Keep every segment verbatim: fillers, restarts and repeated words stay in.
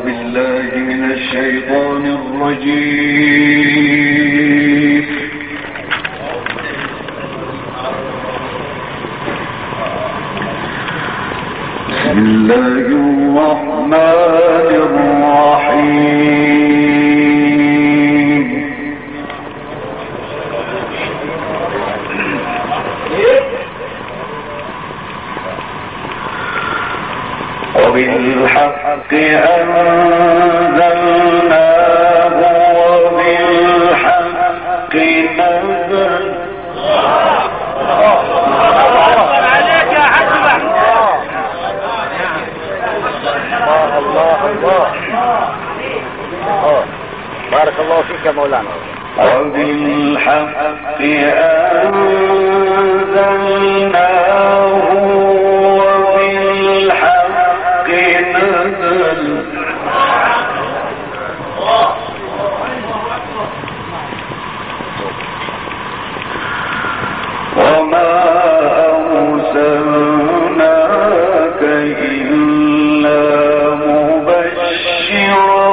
بالله من الشيطان الرجيم. بسم الله الرحمن الرحيم. وبالحق أنزلناه وبالحق نزل. بارك الله فيك يا مولانا. وبالحق أنزلناه وبالحق نزل. وما أرسلناك إلا مبشرا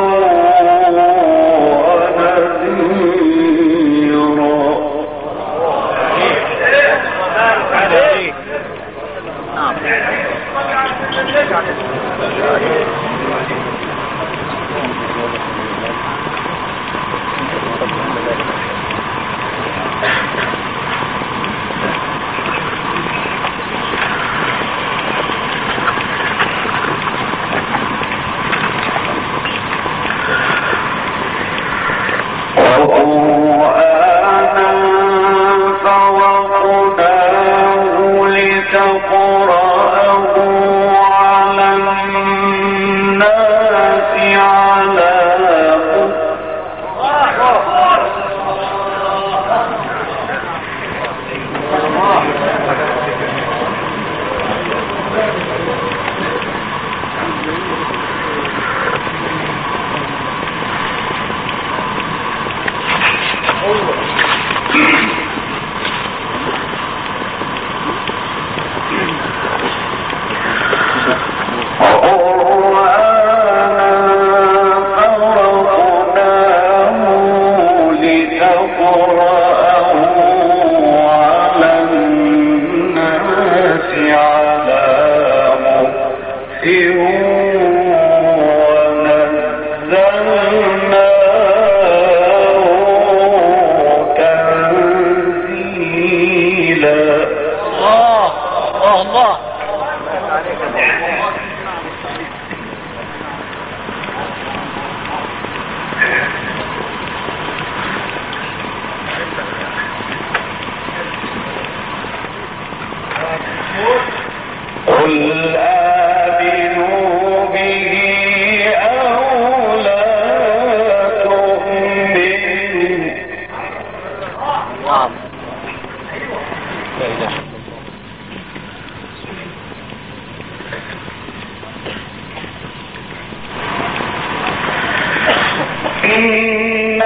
إن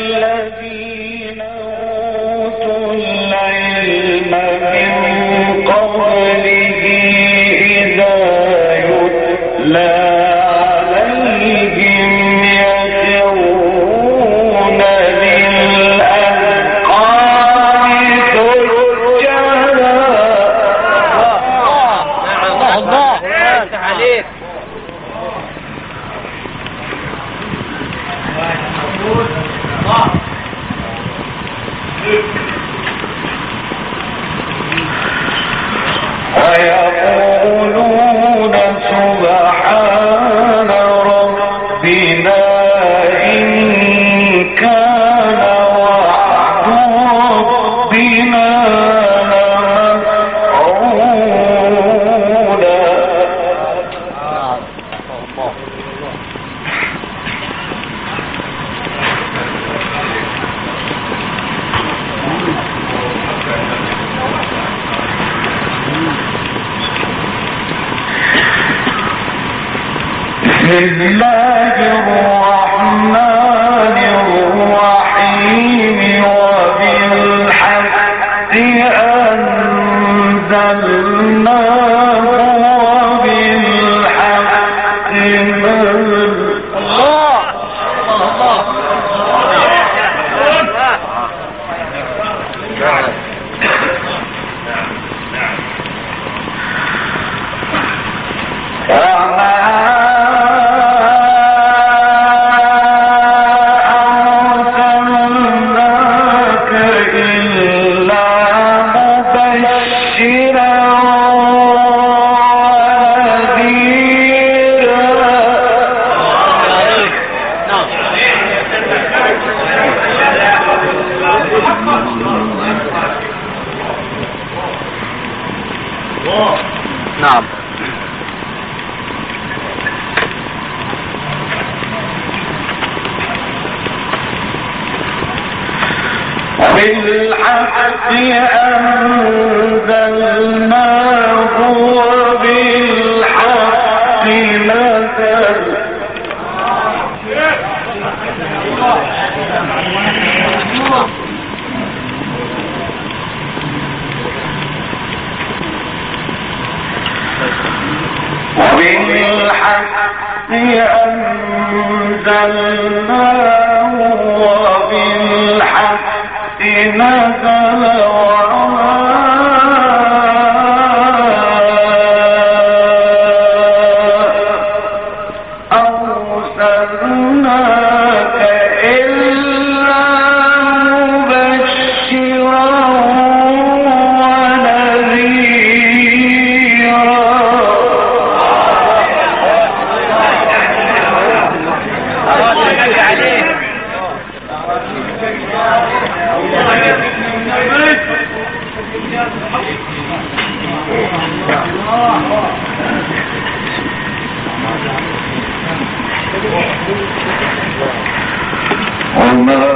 الذين أوتوا العلم من قبله إذا يتلى عليهم يخرون للأذقان سجدا. الله عليك. ويقولون سبحان ربنا إن كان وعد ربنا لمفعولا. بسم الله الرحمن الرحيم. وبالحق أنزلناه وبالحق نزل. وبالحق أنزلناه وبالحق نزل وبالحق أنزلناه وبالحق نزل وما أرسلناك إلا مبشرا وما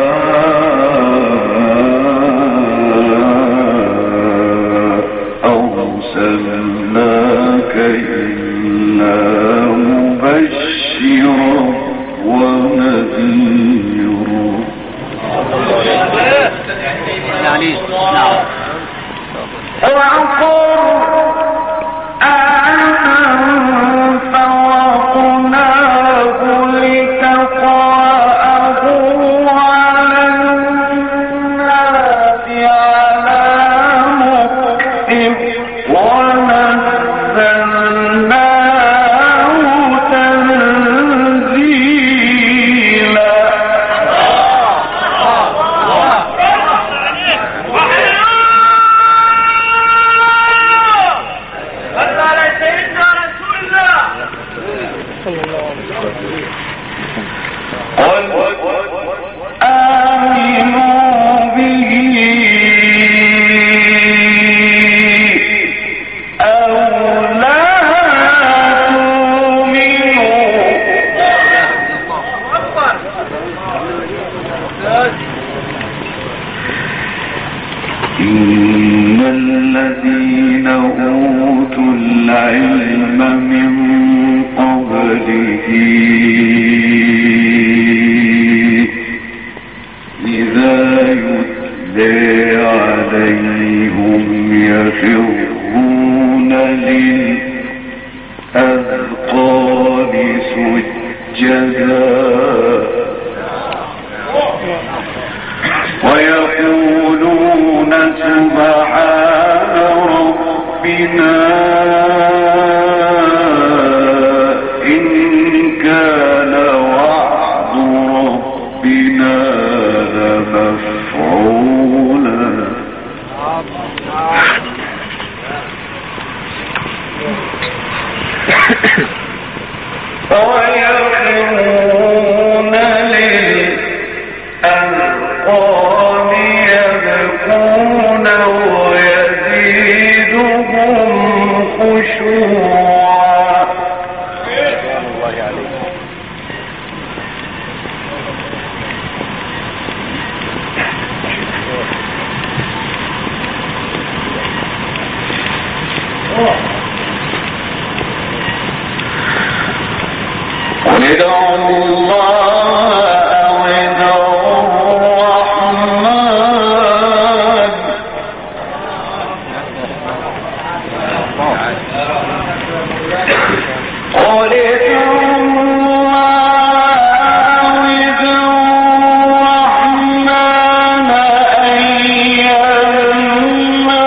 أرسلناك إلا مبشرا ونذيرا إن الذين أوتوا العلم من قبله إذا يتلى عليهم يخرون للأذقان سجدا ويقولون سبحان ربنا إن كان وعد ربنا لمفعولا ويخرون للأذقان يبكون ويزيدهم خشوعا قل ادعوا الله أو ادعوا الرحمن قل ادعوا الله أو ادعوا الرحمن أيما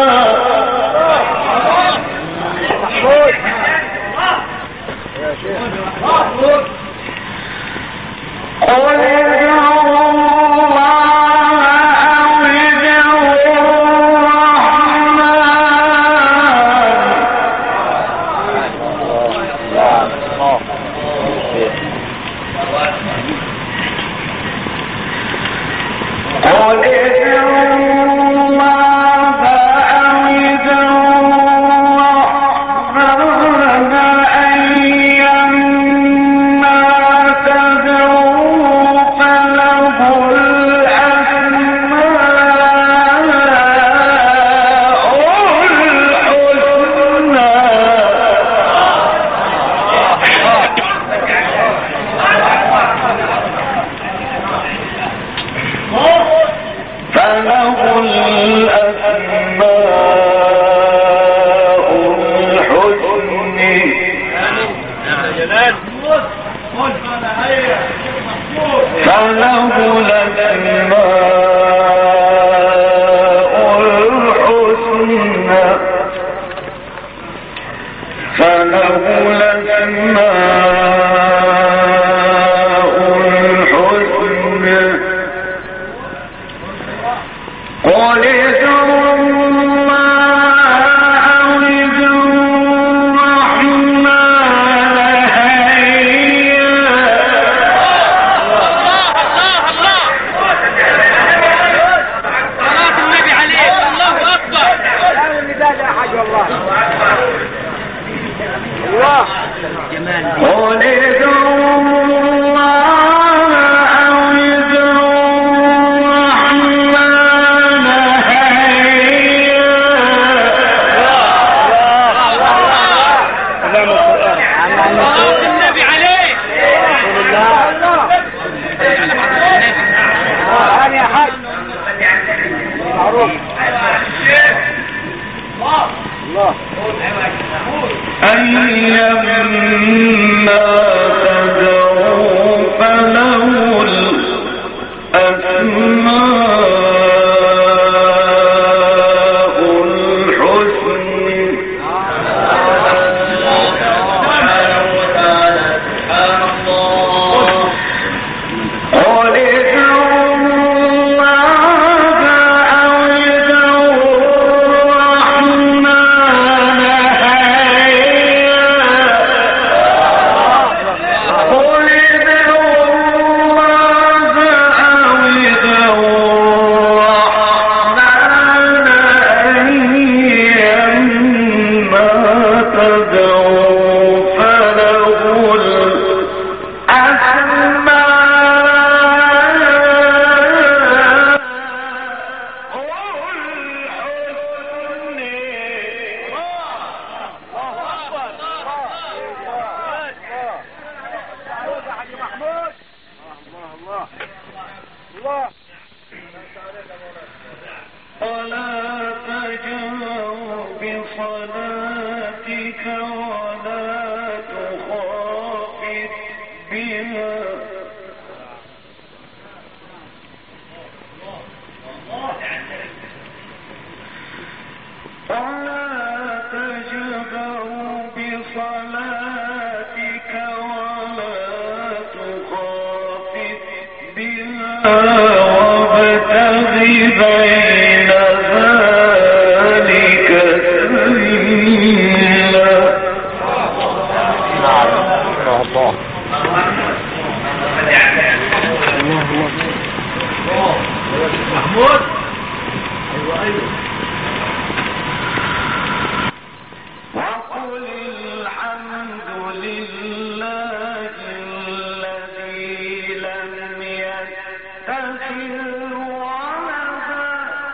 قل ادعوا الله أو ادعوا الرحمن قل ادعوا الله أو ادعوا الرحمن أيما تدعوا فله الأسماء فله الأسماء الحسنى فله الأسماء الحسنى قل ادعوا الله أو ادعوا الرحمن هيا صلاة النبي عليه الله أكبر. قل ادعوا الله أو ادعوا الرحمن هيا صلاة النبي عليه. أيما تدعوا فله الأسماء الحسنى قل ادعوا الله أو ادعوا الرحمن هيا قل ادعوا الله أو ادعوا الرحمن أيما تدعوا فله الأسماء ولا تجهر بصلاتك ولا تخافت بها ولا تجهر بصلاتك ولا تخافت بها وابتغ بين ذلك سبيلا الله محمود. ايوه ايوه. وقل الحمد لله الذي لم يتخذ ولدا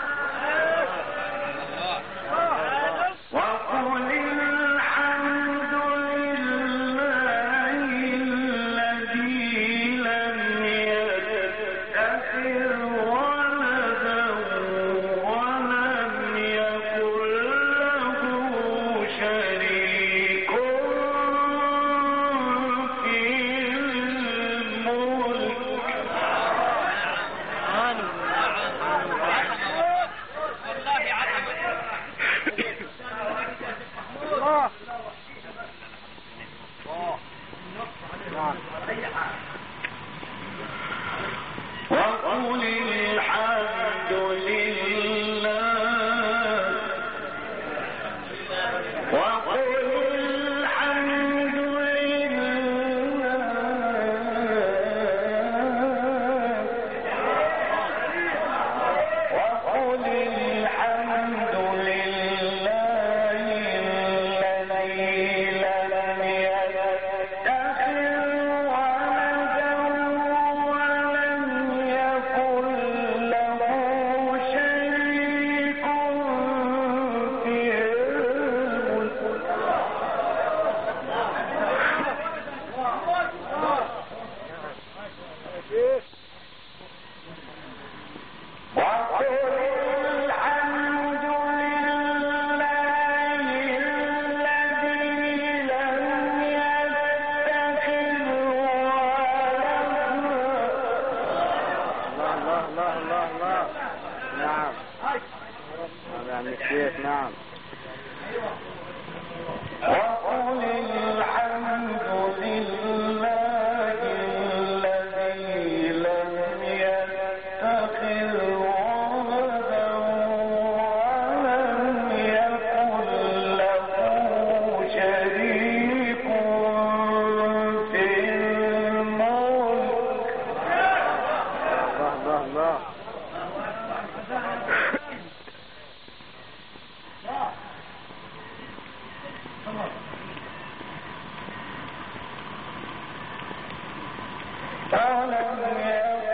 وقل الحمد لله الذي لم يتخذ ولدا ولم يكن له شريك في الملك وقل الحمد لله وقل الحمد لله وقل الحمد لله الذي لم يتخذ الله الله الله. نعم. نعم يا الشيخ. نعم. وقل الحمد لله الذي لم يتخذ ولدا ولم يكن له شريك في الملك. الله الله الله. ولم يكن